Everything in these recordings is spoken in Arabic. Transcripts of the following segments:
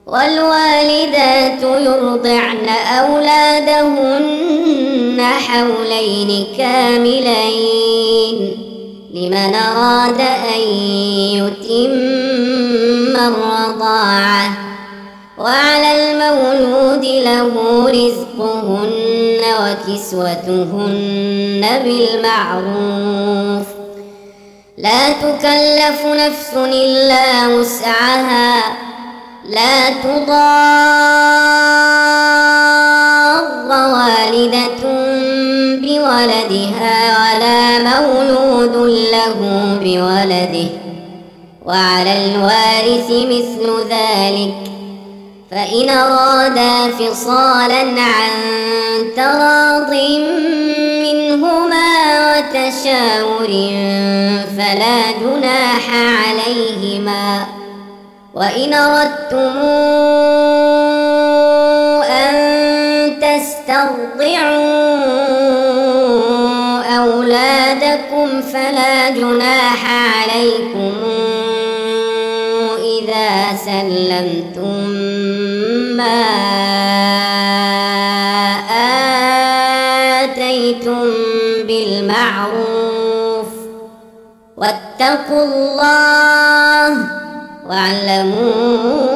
والوالدات يرضعن أولادهن حولين كاملين لمن أراد أن يتم الرضاعة، وعلى المولود له رزقهن وكسوتهن بالمعروف، لا تكلف نفس إلا وسعها، لا تضار والدة بولدها ولا مولود له بولده، وعلى الوارث مثل ذلك، فإن أرادا فصالا عن تراض منهما وتشاور فلا جناح عليهما. وإن أردتم أن تسترضعوا أولادكم فلا جناح عليكم إذا سلمتم ما آتيتم بالمعروف، واتقوا الله واعلموا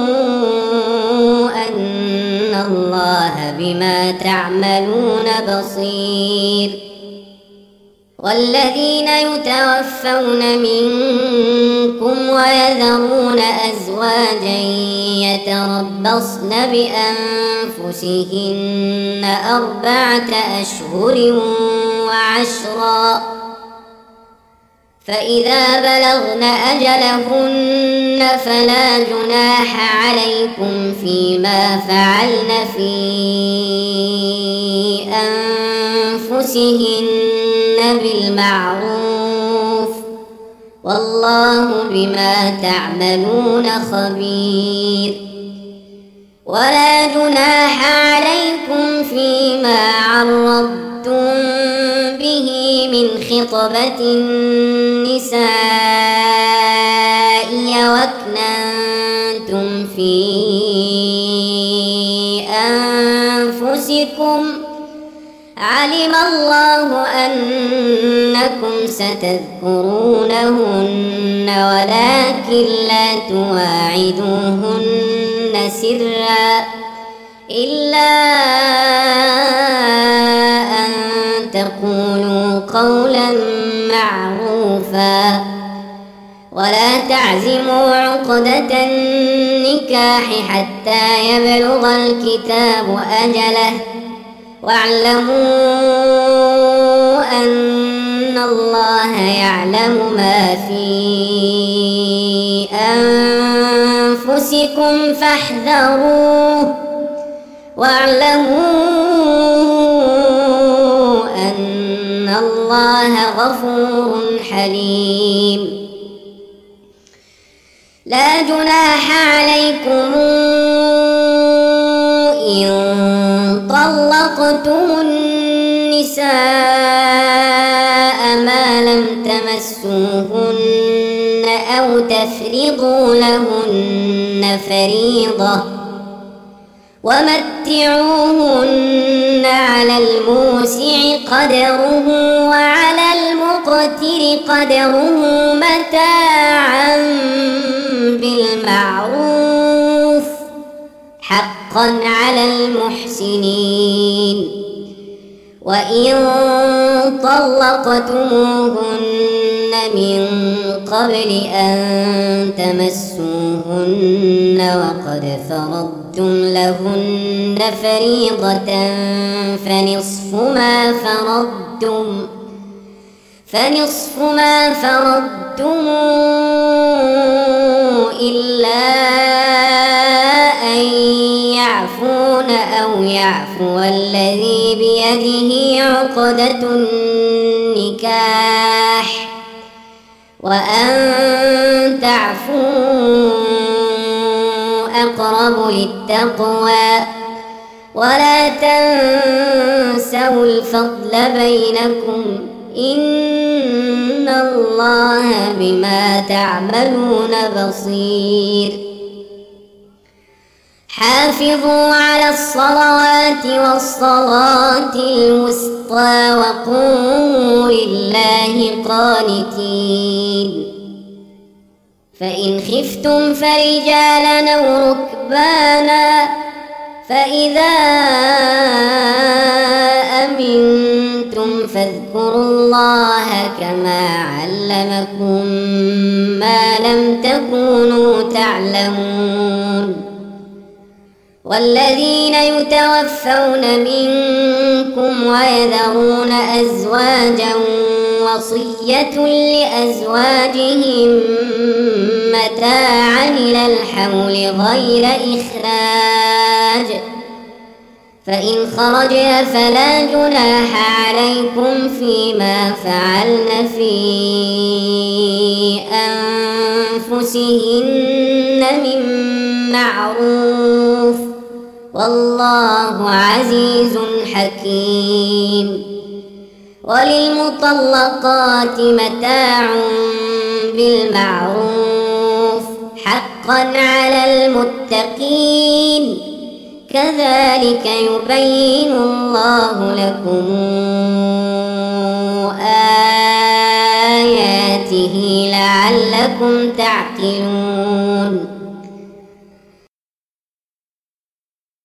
أن الله بما تعملون بصير. والذين يتوفون منكم ويذرون أزواجا يتربصن بأنفسهن 4 أشهر وعشرا، فإذا بلغن أجلهن فلا جناح عليكم فيما فعلن في أنفسهن بالمعروف، والله بما تعملون خبير. ولا جناح عليكم فيما عرضتم به من خطبة النساء وأكننتم في أنفسكم، علم الله أنكم ستذكرونهن ولكن لا تواعدوهن سرا إلا أن تقولوا قولا معروفا، ولا تعزموا عقدة النكاح حتى يبلغ الكتاب أجله، واعلموا أن الله يعلم ما في أنفسكم فاحذروه، واعلموا أن الله غفور حليم. لا جناح عليكم إن طلقتم النساء ما لم تمسوهن أو تفرضوا لهن فريضة، ومتعوهن على الموسع قدره وعلى المقتر قدره متاعا بالمعروف حقا على المحسنين. وإن طلقتموهن من قبل أن تمسوهن وقد فرضتم لهن فريضة فنصف ما فرضتم إلا أن يعفون أو يعفو الذي بيده عقدة النكاح، وأن تعفوا أقرب للتقوى، ولا تنسوا الفضل بينكم إن الله بما تعملون بصير. حافظوا على الصلوات والصلاة الوسطى وقوموا لله قانتين فإن خفتم فرجالا أو ركبانا فإذا أمنتم فاذكروا الله كما علمكم ما لم تكونوا تعلمون والذين يتوفون منكم ويذرون أزواجا وصية لأزواجهم متاعا إلى الحول غير إخراج فإن خرجن فلا جناح عليكم فيما فعلن في أنفسهن من معروف والله عزيز حكيم وللمطلقات متاع بالمعروف حقا على المتقين كذلك يبين الله لكم آياته لعلكم تعقلون